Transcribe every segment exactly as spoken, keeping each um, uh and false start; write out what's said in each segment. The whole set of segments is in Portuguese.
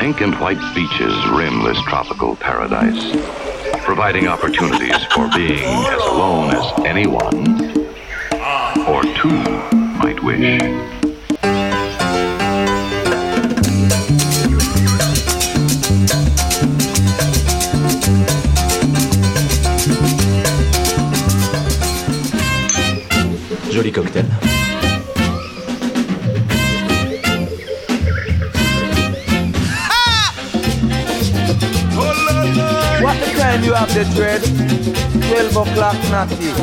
Pink and white beaches rim this tropical paradise, providing opportunities for being as alone as anyone or two might wish. Joli cocktail. What the time you have the dread? twelve o'clock natty.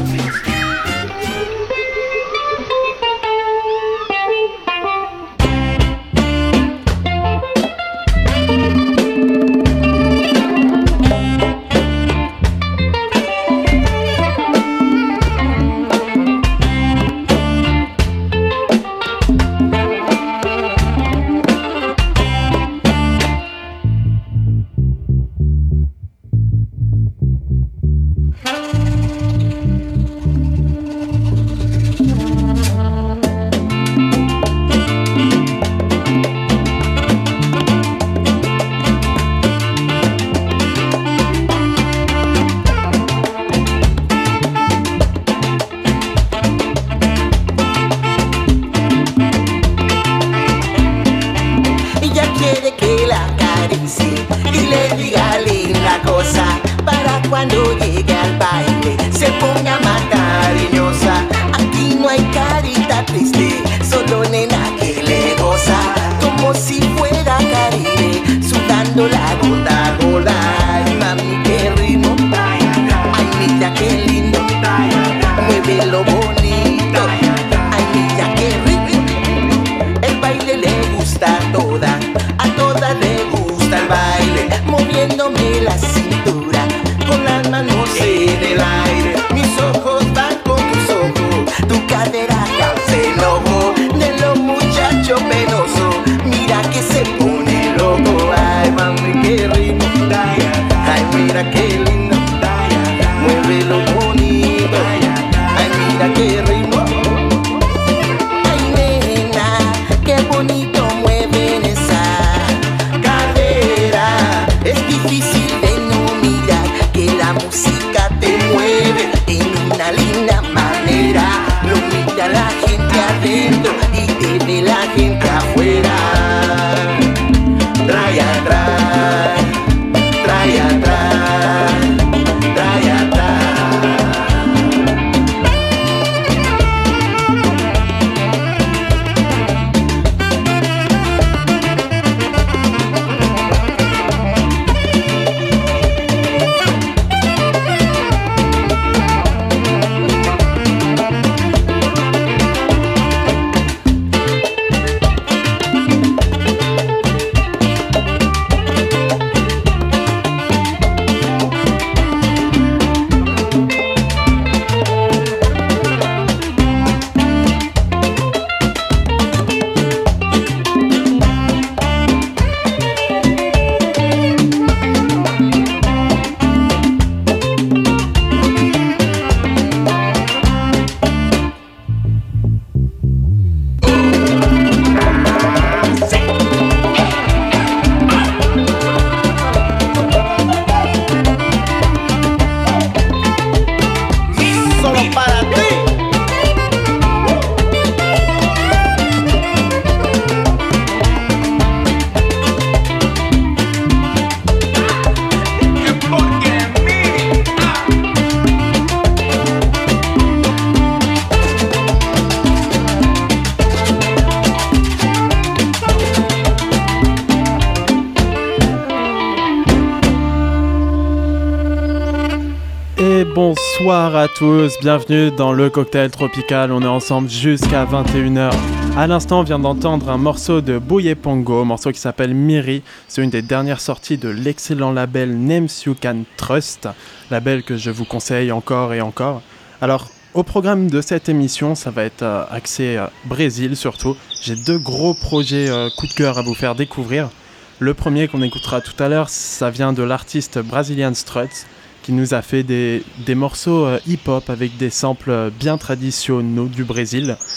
Bonsoir à tous, bienvenue dans le Cocktail Tropical, on est ensemble jusqu'à vingt et une heures. À l'instant, on vient d'entendre un morceau de Bouye Pongo, morceau qui s'appelle Miri. C'est une des dernières sorties de l'excellent label Names You Can Trust, label que je vous conseille encore et encore. Alors, au programme de cette émission, ça va être euh, axé euh, Brésil surtout. J'ai deux gros projets euh, coup de cœur à vous faire découvrir. Le premier qu'on écoutera tout à l'heure, ça vient de l'artiste Brazilian Struts, qui nous a fait des, des morceaux euh, hip-hop avec des samples bien traditionnels du Brésil.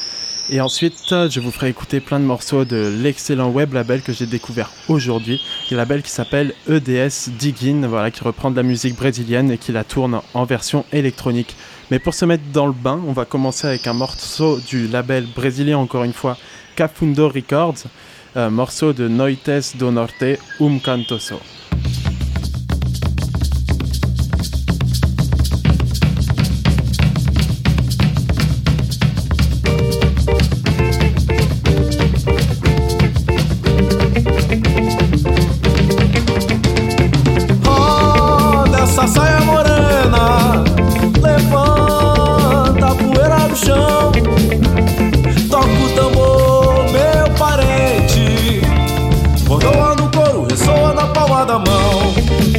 Et ensuite, je vous ferai écouter plein de morceaux de l'excellent web label que j'ai découvert aujourd'hui. Un label qui s'appelle E D S Diggin, voilà, qui reprend de la musique brésilienne et qui la tourne en version électronique. Mais pour se mettre dans le bain, on va commencer avec un morceau du label brésilien, encore une fois, Cafundo Records, un morceau de Noites do Norte, Um Canto Só. Essa saia morena levanta a poeira do chão. Toca o tambor, meu parente. Bordoa no couro, ressoa na palma da mão.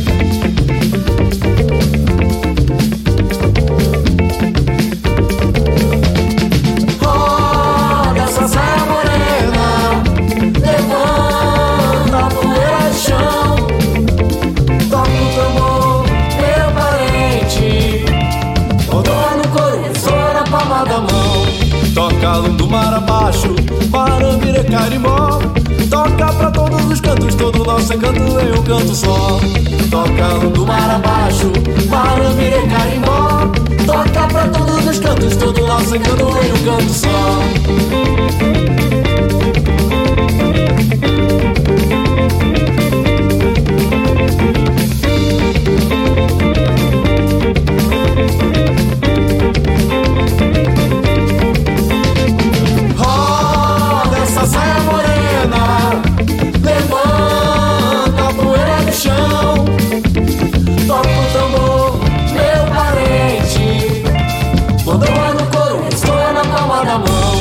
Roda essa saia morena, levanta a poeira do chão. Toca o tambor, rodou no couro, ressoa na palma da mão. Toca do mar abaixo, Marambira, Carimbó. Toca pra todos os cantos, todo nosso encanto em um canto só. Toca do mar abaixo, Marambira, Carimbó. Toca pra todos os cantos, todo nosso encanto em um canto só. Saia morena, levanta a poeira do chão. Toca o tambor, meu parente. Bordoa no couro, ressoa na palma da mão.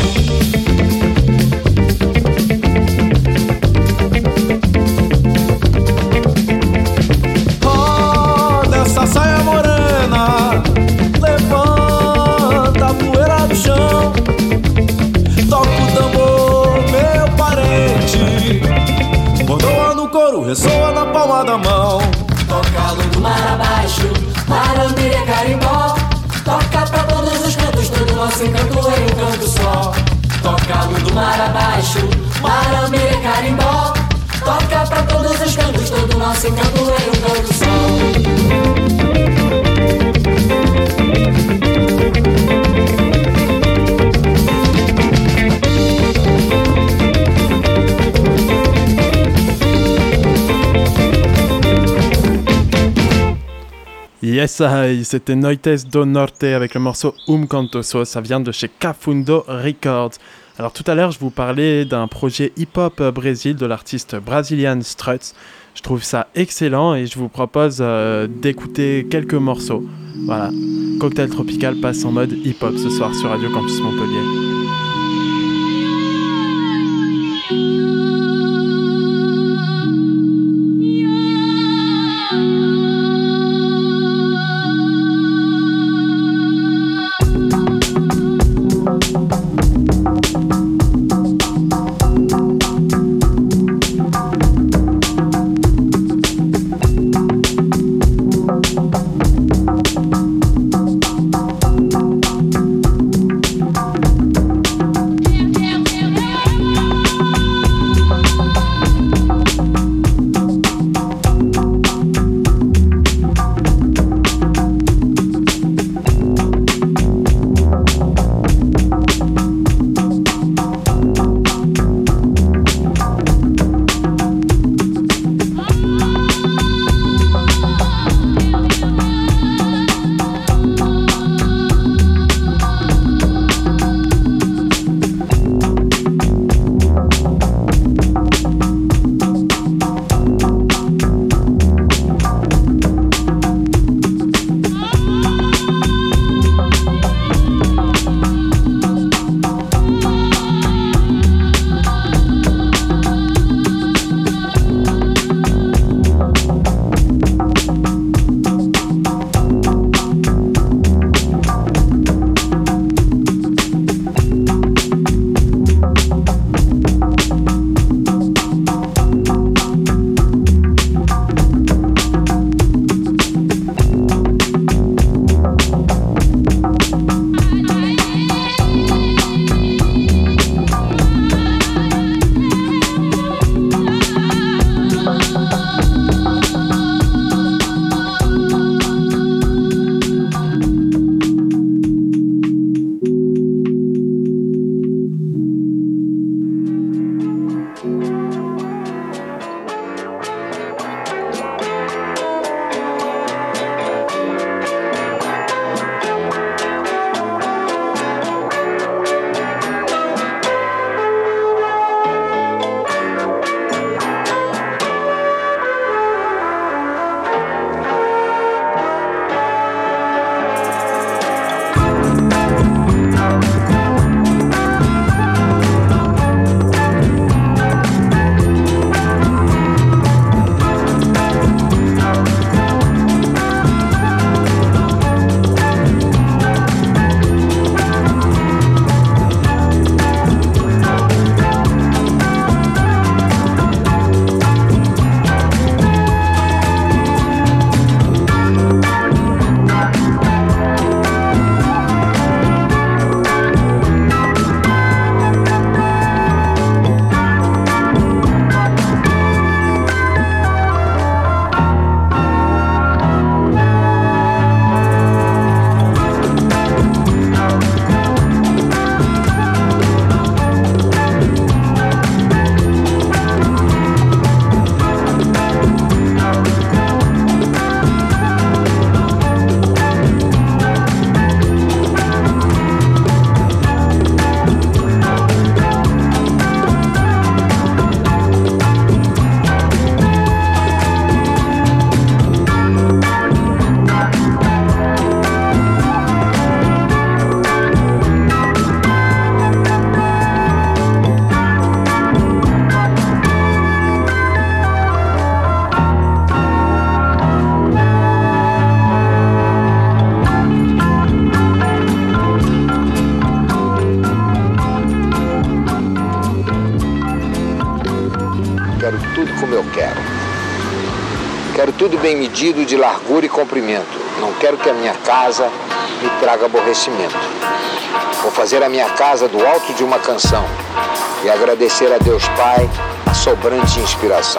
Roda essa saia morena, levanta a poeira do chão. Toca o tambor, meu parente. Bordoa no couro, ressoa na palma da mão. Toca do mar abaixo, Marambira, Carimbó. Toca pra todos os cantos, todo nosso encanto em um canto só. Toca do mar abaixo, Marambira, Carimbó. Toca pra todos os cantos, todo nosso encanto em um canto só. Yes, hi, c'était Noites do Norte avec le morceau Um Canto Só, ça vient de chez Cafundo Records. Alors tout à l'heure, je vous parlais d'un projet hip-hop Brésil de l'artiste Brazilian Struts. Je trouve ça excellent et je vous propose euh, d'écouter quelques morceaux. Voilà, Cocktail Tropical passe en mode hip-hop ce soir sur Radio Campus Montpellier. tudo como eu quero. Quero tudo bem medido, de largura e comprimento. Não quero que a minha casa me traga aborrecimento. Vou fazer a minha casa do alto de uma canção e agradecer a Deus Pai a sobrante inspiração.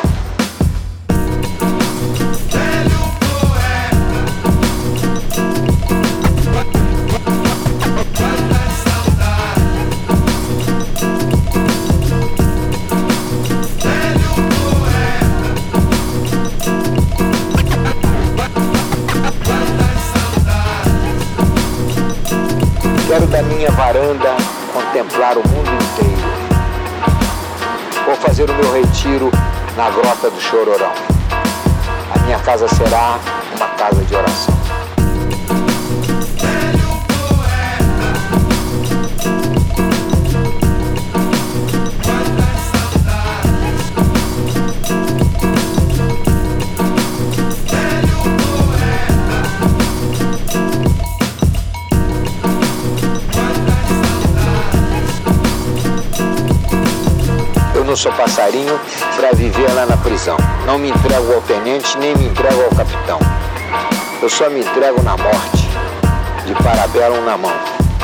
Quero da minha varanda contemplar o mundo inteiro. Vou fazer o meu retiro na Grota do Chororão. A minha casa será uma casa de oração. Eu sou passarinho para viver lá na prisão. Não me entrego ao tenente, nem me entrego ao capitão. Eu só me entrego na morte, de parabellum na mão.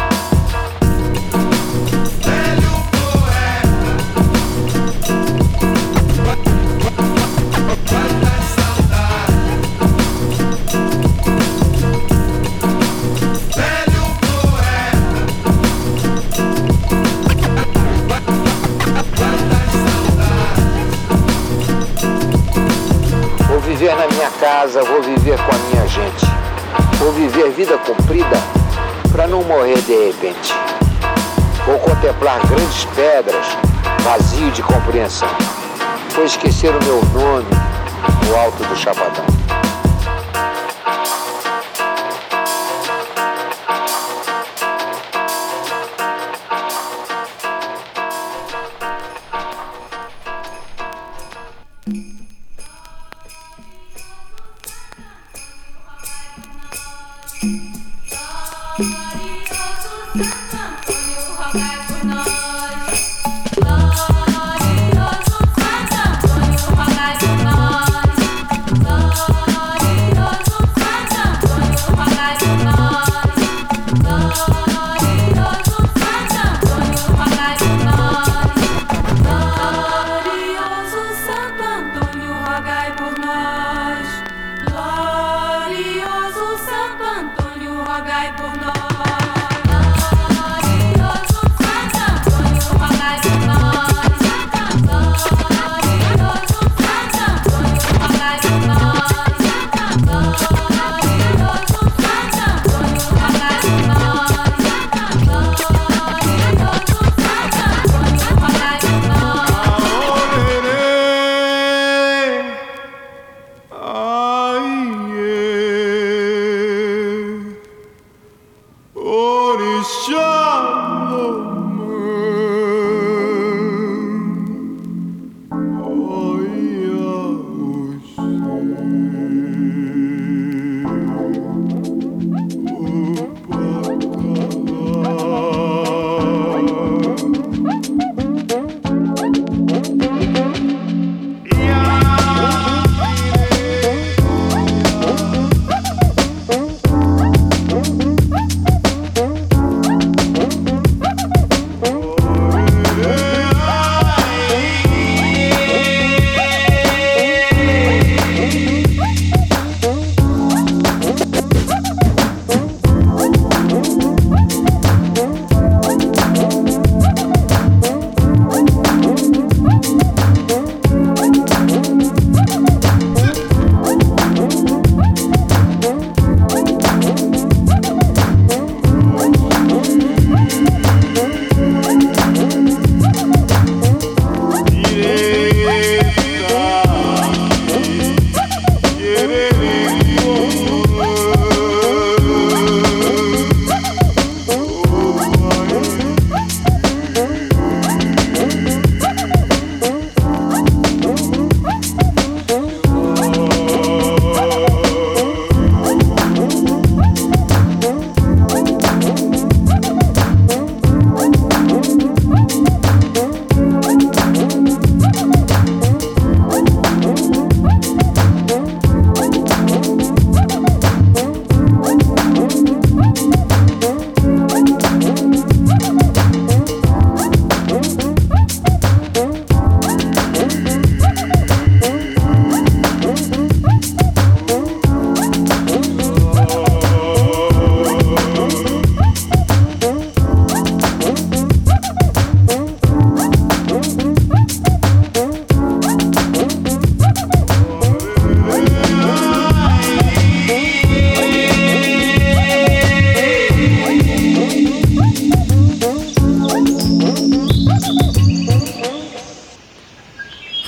Vou viver na minha casa, vou viver com a minha gente. Vou viver vida comprida para não morrer de repente. Vou contemplar grandes pedras, vazio de compreensão. Vou esquecer o meu nome no alto do Chapadão. Glorioso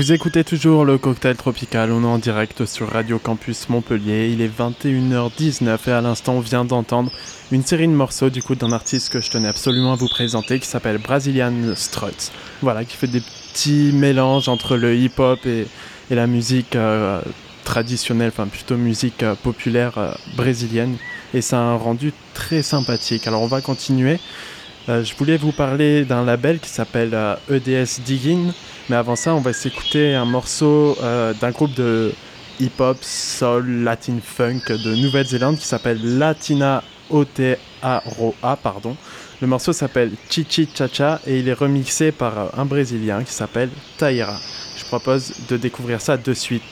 Vous écoutez toujours le Cocktail Tropical, on est en direct sur Radio Campus Montpellier, il est vingt et une heures dix-neuf et à l'instant on vient d'entendre une série de morceaux du coup d'un artiste que je tenais absolument à vous présenter qui s'appelle Brazilian Struts, voilà, qui fait des petits mélanges entre le hip-hop et, et la musique euh, traditionnelle, enfin plutôt musique euh, populaire euh, brésilienne, et ça a un rendu très sympathique. Alors on va continuer. Euh, je voulais vous parler d'un label qui s'appelle euh, E D S Diggin', mais avant ça, on va s'écouter un morceau euh, d'un groupe de hip-hop, soul, latin funk de Nouvelle-Zélande qui s'appelle Latina Aotearoa, pardon. Le morceau s'appelle Chichi Chacha et il est remixé par euh, un Brésilien qui s'appelle Taïra. Je propose de découvrir ça de suite.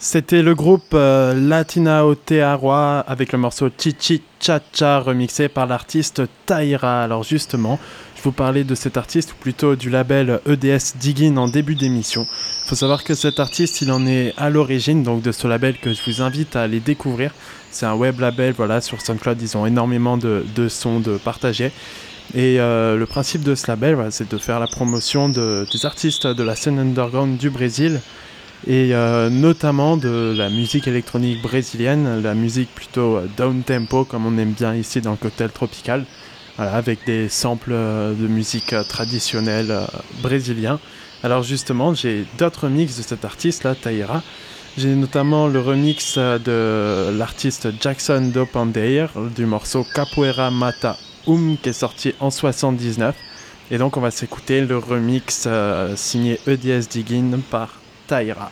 C'était le groupe euh, Latina Aotearoa avec le morceau Chichi Cha Cha remixé par l'artiste Taïra. Alors justement, je vous parlais de cet artiste, ou plutôt du label E D S Diggin en début d'émission. Il faut savoir que cet artiste, il en est à l'origine donc de ce label que je vous invite à aller découvrir. C'est un web label, voilà, sur SoundCloud, ils ont énormément de, de sons de partager. Et euh, le principe de ce label, voilà, c'est de faire la promotion de, des artistes de la scène underground du Brésil, et euh, notamment de la musique électronique brésilienne, la musique plutôt euh, down-tempo comme on aime bien ici dans le cocktail tropical, voilà, avec des samples euh, de musique euh, traditionnelle euh, brésilien. Alors justement, j'ai d'autres remixes de cet artiste là, Taïra. J'ai notamment le remix euh, de l'artiste Jackson Dopandeir du morceau Capoeira Mata Um qui est sorti en soixante-dix-neuf. Et donc on va s'écouter le remix euh, signé E D S Diggin par Taïra.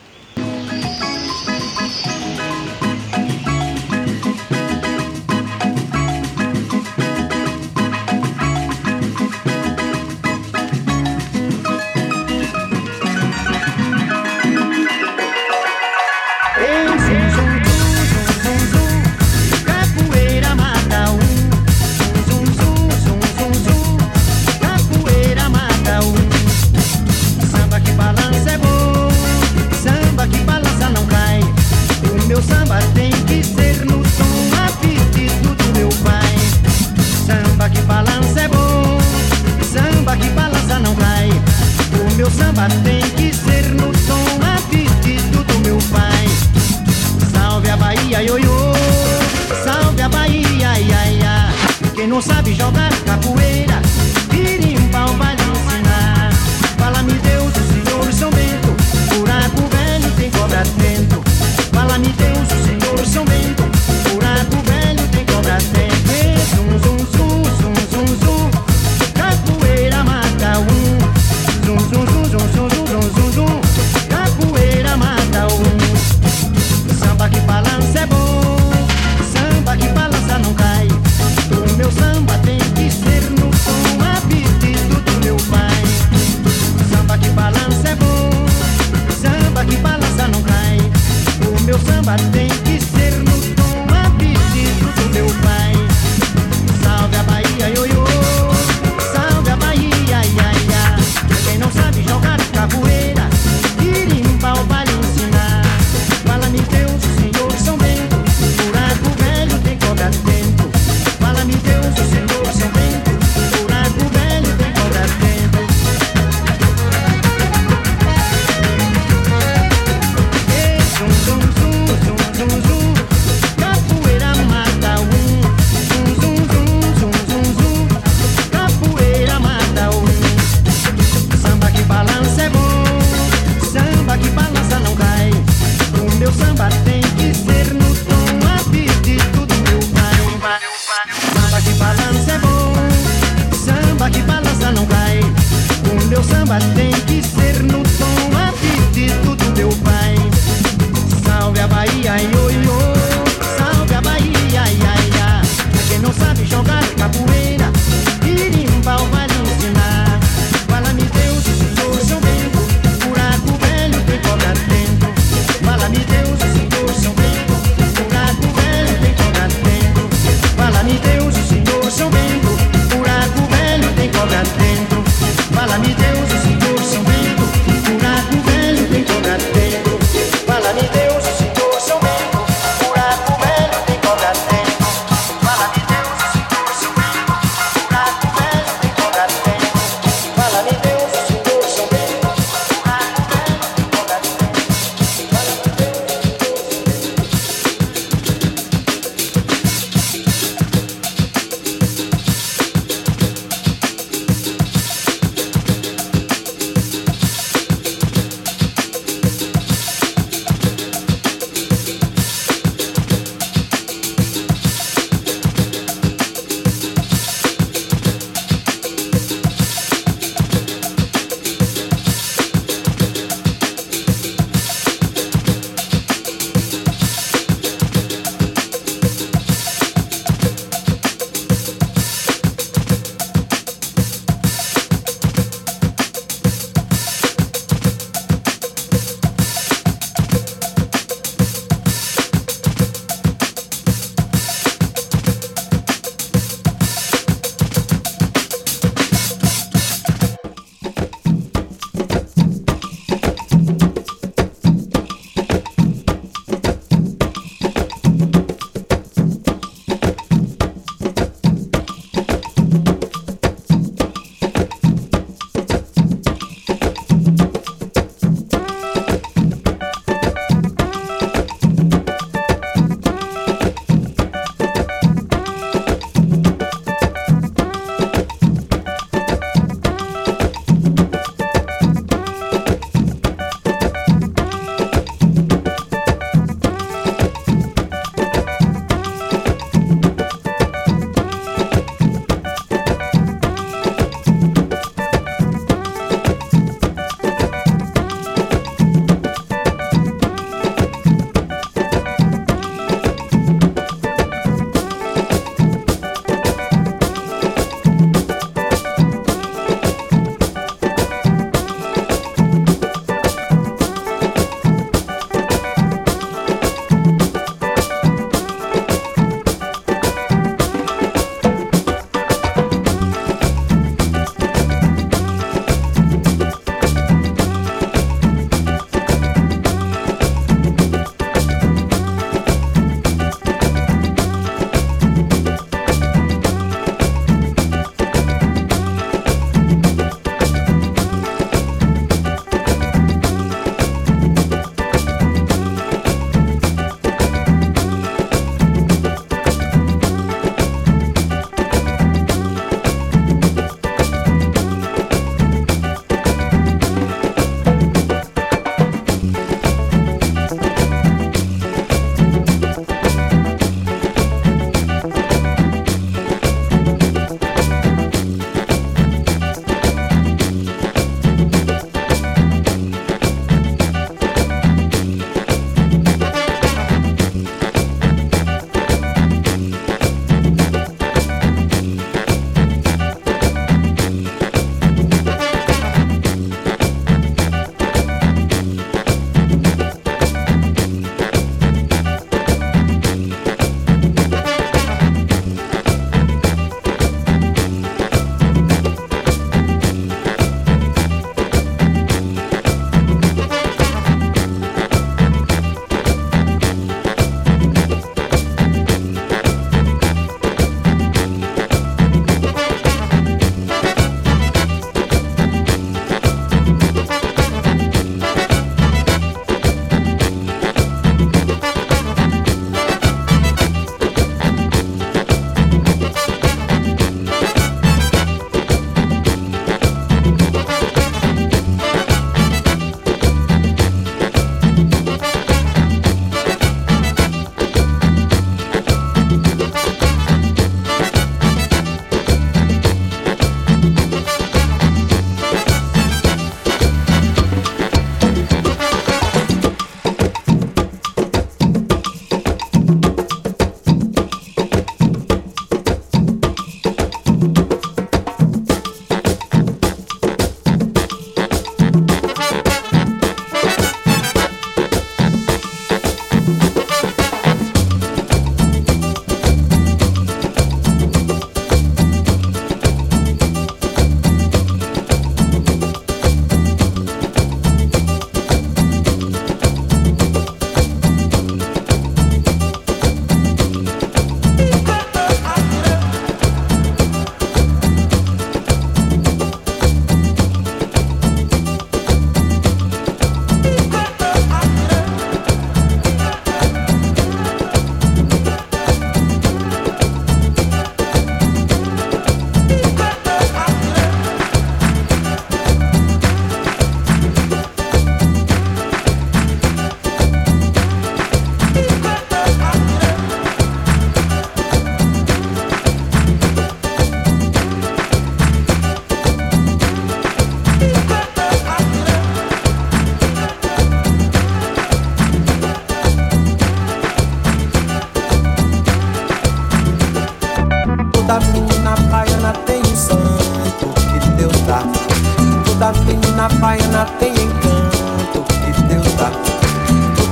Fala-me Deus, o Senhor São Bento, buraco velho tem cobra dentro.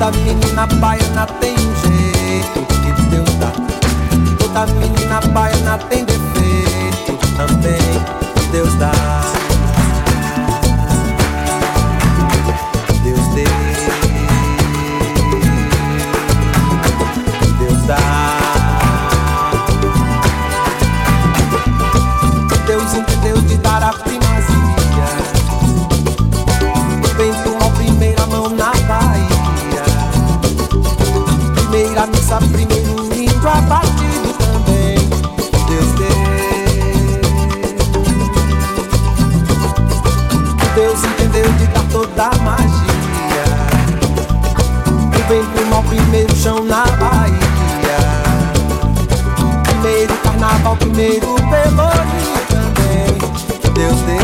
Toda menina baiana tem um jeito que Deus dá. Toda menina baiana tem defeito também que Deus dá. Deus deu, Deus dá. Deus entendeu de dar a primazia. O vento a primeira mão na Bahia. Primeira missa, primeiro índio abatido também. Deus deu. Deus entendeu de dar toda a magia. O vento mal, primeiro chão na Bahia. Primeiro carnaval, primeiro pelourinho também. Deus deu.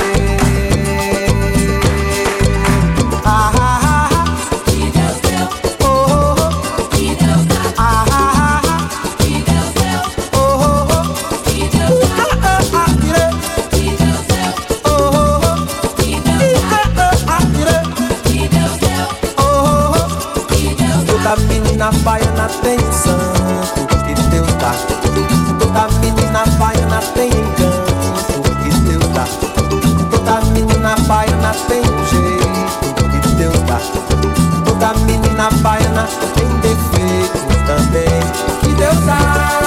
Ah, ah, ah, que Deus deu, oh, oh, oh. que Deus dá, Ah, ah, ah, que Deus deu, oh, oh, oh. que Deus dá, Ah, ah, ah, tirei. que Deus deu, Oh, oh, oh. que Deus dá, Ah, ah, ah, tirei. que Deus deu, Oh, oh, oh. que Deus dá, Toda menina baiana tem um santo que Deus dá. Toda menina baiana tem encanto que Deus dá. Toda menina baiana tem um jeito que Deus dá. Toda menina baiana tem defeito também que Deus dá.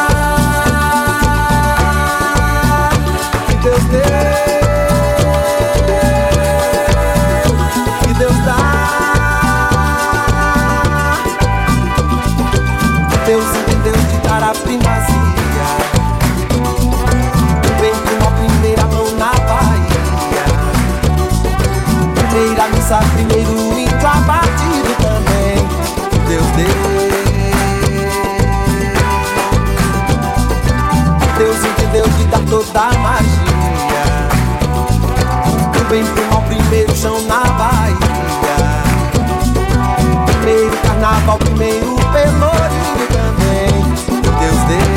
Que Deus deu. Que Deus dá. Deus entendeu de dar a primazia. O vento a primeira mão na Bahia. Primeira missa, primeiro índio abatido também. Deus deu. Deus entendeu de dar toda a magia. O vento ao primeiro chão na Bahia. Primeiro carnaval, primeiro pelourinho também. Deus deu.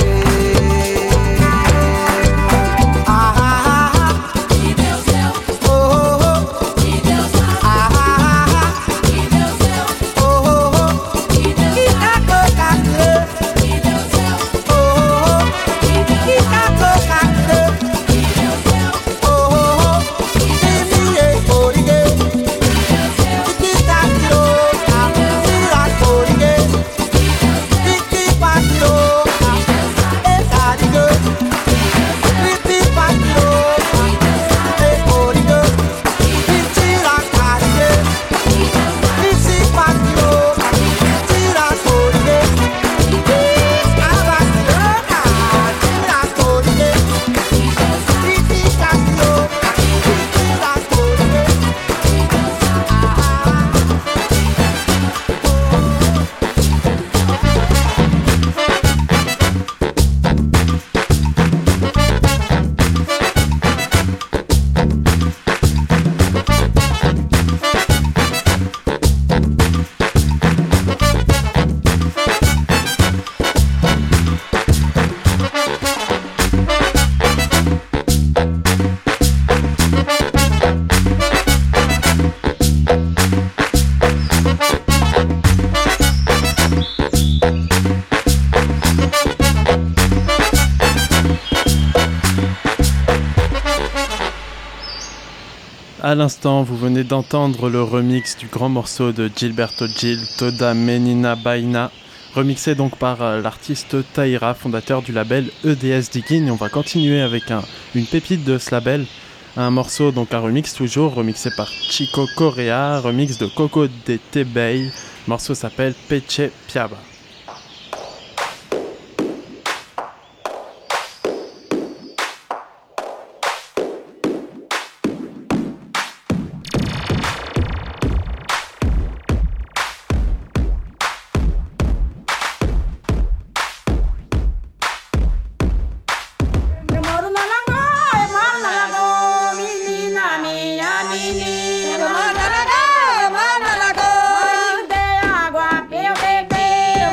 Ah, ah, ah, que Deus deu, oh, oh, oh. que Deus dá, Ah, ah, ah, que Deus deu, oh, oh, oh. que Deus Que dá, cacocaque, que Deus deu, oh, oh, oh. que Deus Que dá, cacocaque, que Deus deu, oh, oh, oh. que Deus dá, Ninguém coriguei. que Deus deu, Que caquiroca, tira coriguei. Que paquiroca, é cariguei. Que paquiroca, é coriguei. Que tira cariguei. Que se paquiroca, tira coriguei. Que a paquiroca, tira coriguei. Que paquiroca, tira coriguei. À l'instant, vous venez d'entendre le remix du grand morceau de Gilberto Gil, Toda Menina Baina, remixé donc par euh, l'artiste Taïra, fondateur du label E D S Diggin. Et on va continuer avec un, une pépite de ce label, un morceau, donc un remix toujours, remixé par Chico Corea, remix de Coco de Tebey. Le morceau s'appelle Peche Piaba. Eu moro na lagoa, eu moro na lagoa, menina minha menina. Eu moro na lagoa, eu moro na lagoa. Onde tem água pra eu beber,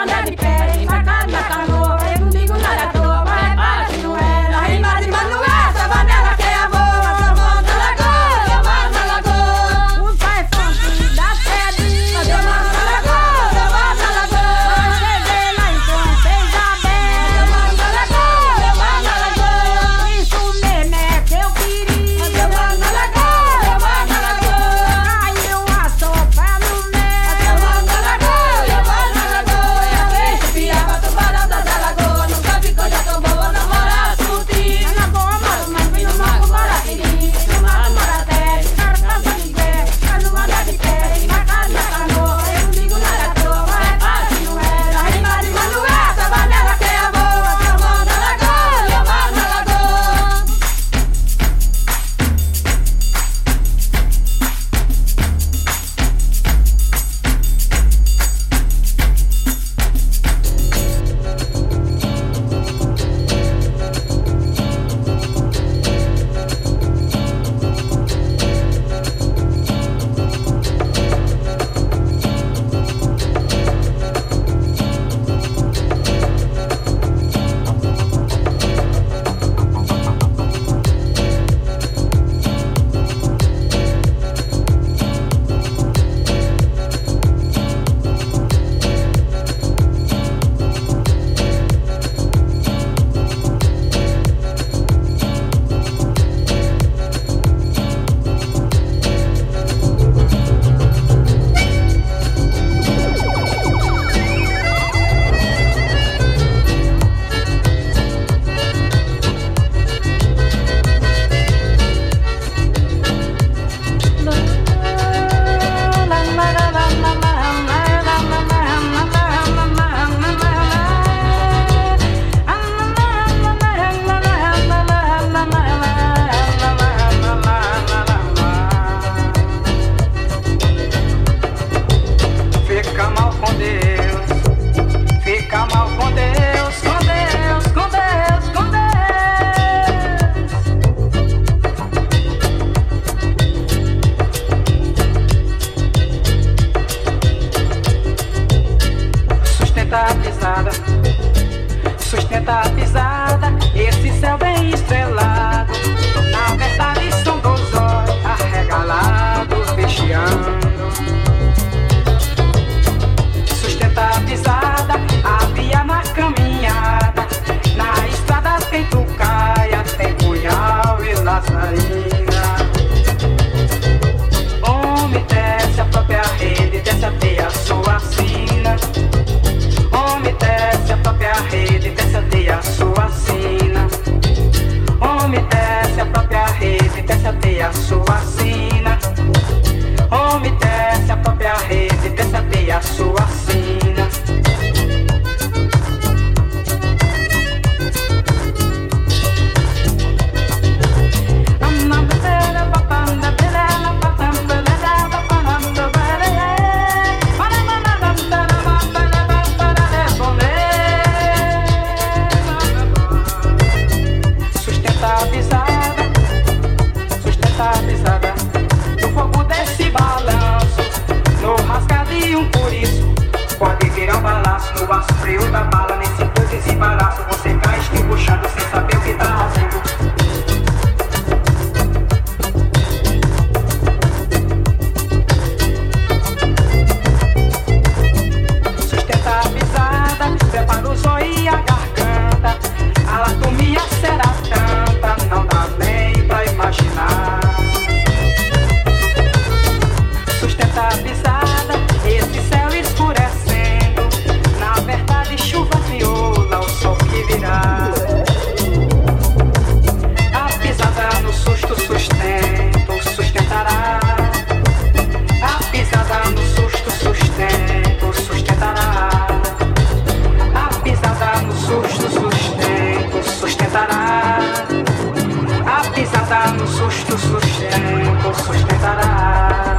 anda de pé, embarcado na canoa, é comigo nada à toa, mas repara que não é. Na rima de Manoel, essa vanela que é a boa, salvando na lagoa, salvando na lagoa. O pai funk da sede, salvando na lagoa, salvando na lagoa. Cheguei lá então, seja bem, salvando na lagoa, salvando na lagoa. Isso mesmo é que eu queria, salvando na lagoa, salvando na lagoa. Caiu a sopa no meio, salvando na lagoa, salvando na lagoa. Peixe, piaba, tubarão da lagoa, nunca vi coisa tão boa, não mora suti. Na lagoa, moro, mas vi no mago, mora quiri, no mago, mora terra, cara, cansa de pé, pra não andar de pé, embarcado na canoa, eu não digo nada à toa, mas repara que não é. Na rima de Manoel, essa vanela que é a boa, salvando na lagoa, salvando na lagoa. Fica mal com Deus, fica mal com Deus, com Deus, com Deus, com Deus. Sustenta a pisada, sustenta a pisada, esse céu bem estrelado. Na verdade são dois olhos arregalados, vigiando. Sustenta a pisada, avia na caminhada. Na estrada tem tucaia, tem punhal e laçarina. Homem, desce a própria rede, desce até a sua sina. Homem, desce a própria rede, desce até a sua sina. Homem, desce a própria rede, desce até a sua sina. Homem, desce a própria rede, desce até a sua sina. Sustenta a pisada, sustenta a pisada, no fogo desse balanço, no rasgar de um couriço, pode virar um balaço no aço frio da bala. Nesse dois esse embaraço, você cai esquibuchando sem saber o que tá fazendo. Sustenta a pisada, prepara o zóio e a garganta. A latomia será tanta, não dá nem pra imaginar. Sustenta a pisada, esse céu escurecendo. Na verdade chuva viola, o sol que virá. A pisada no susto sustento, sustentará. A pisada no susto sustento, sustentará. A pisada no susto sustento, sustentará. A pisada no susto sustento, sustentará.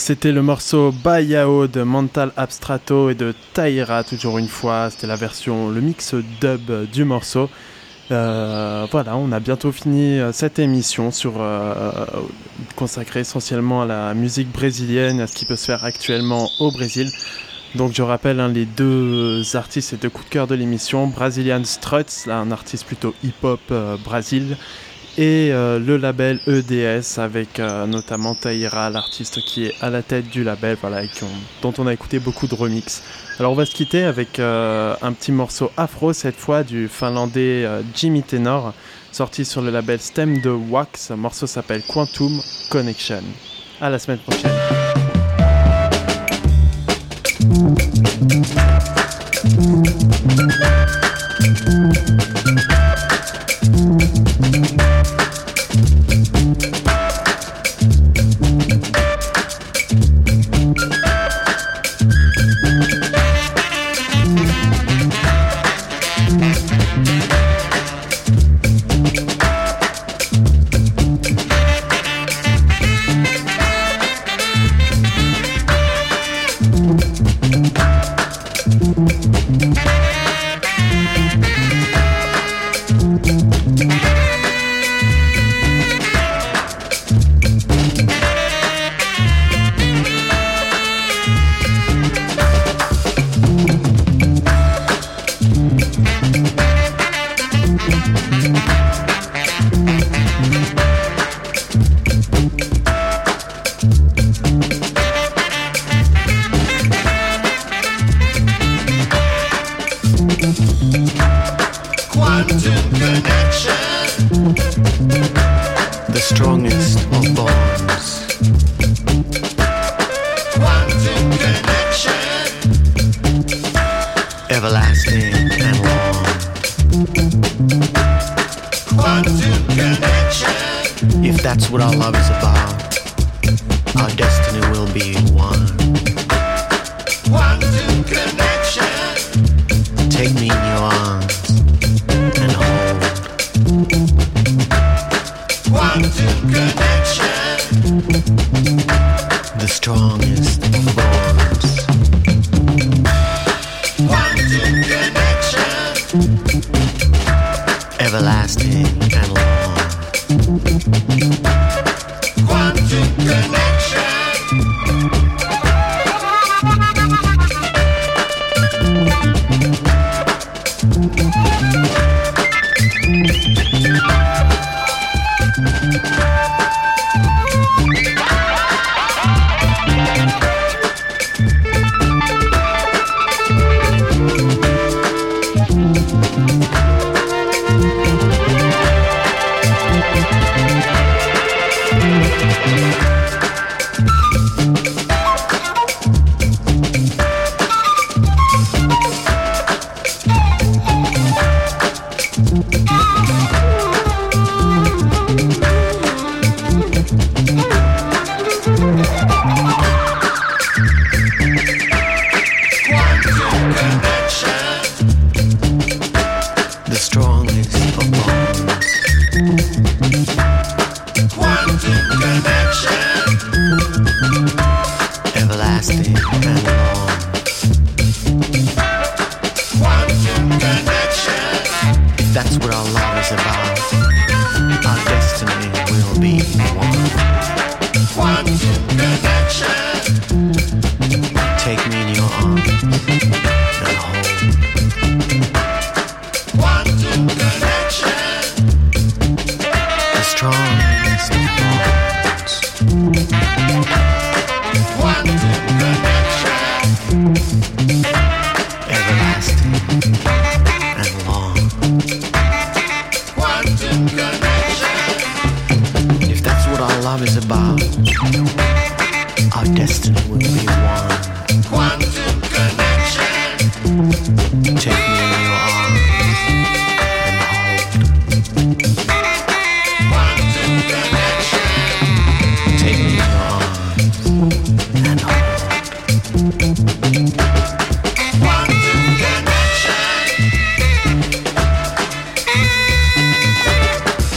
C'était le morceau Bayao de Mental Abstrato et de Taïra, toujours une fois. C'était la version, le mix dub du morceau. Euh, voilà, on a bientôt fini cette émission sur, euh, consacrée essentiellement à la musique brésilienne, à ce qui peut se faire actuellement au Brésil. Donc je rappelle hein, les deux artistes et deux coups de cœur de l'émission, Brazilian Struts, là, un artiste plutôt hip-hop euh, Brésil, et euh, le label E D S avec euh, notamment Taïra, l'artiste qui est à la tête du label, voilà, et qui ont, dont on a écouté beaucoup de remixes. Alors on va se quitter avec euh, un petit morceau afro cette fois du finlandais euh, Jimmy Tenor, sorti sur le label Stem de Wax. Le morceau s'appelle Quantum Connection. À la semaine prochaine.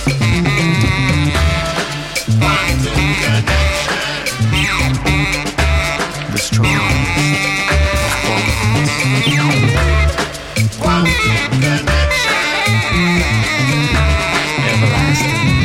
Connection. everlasting.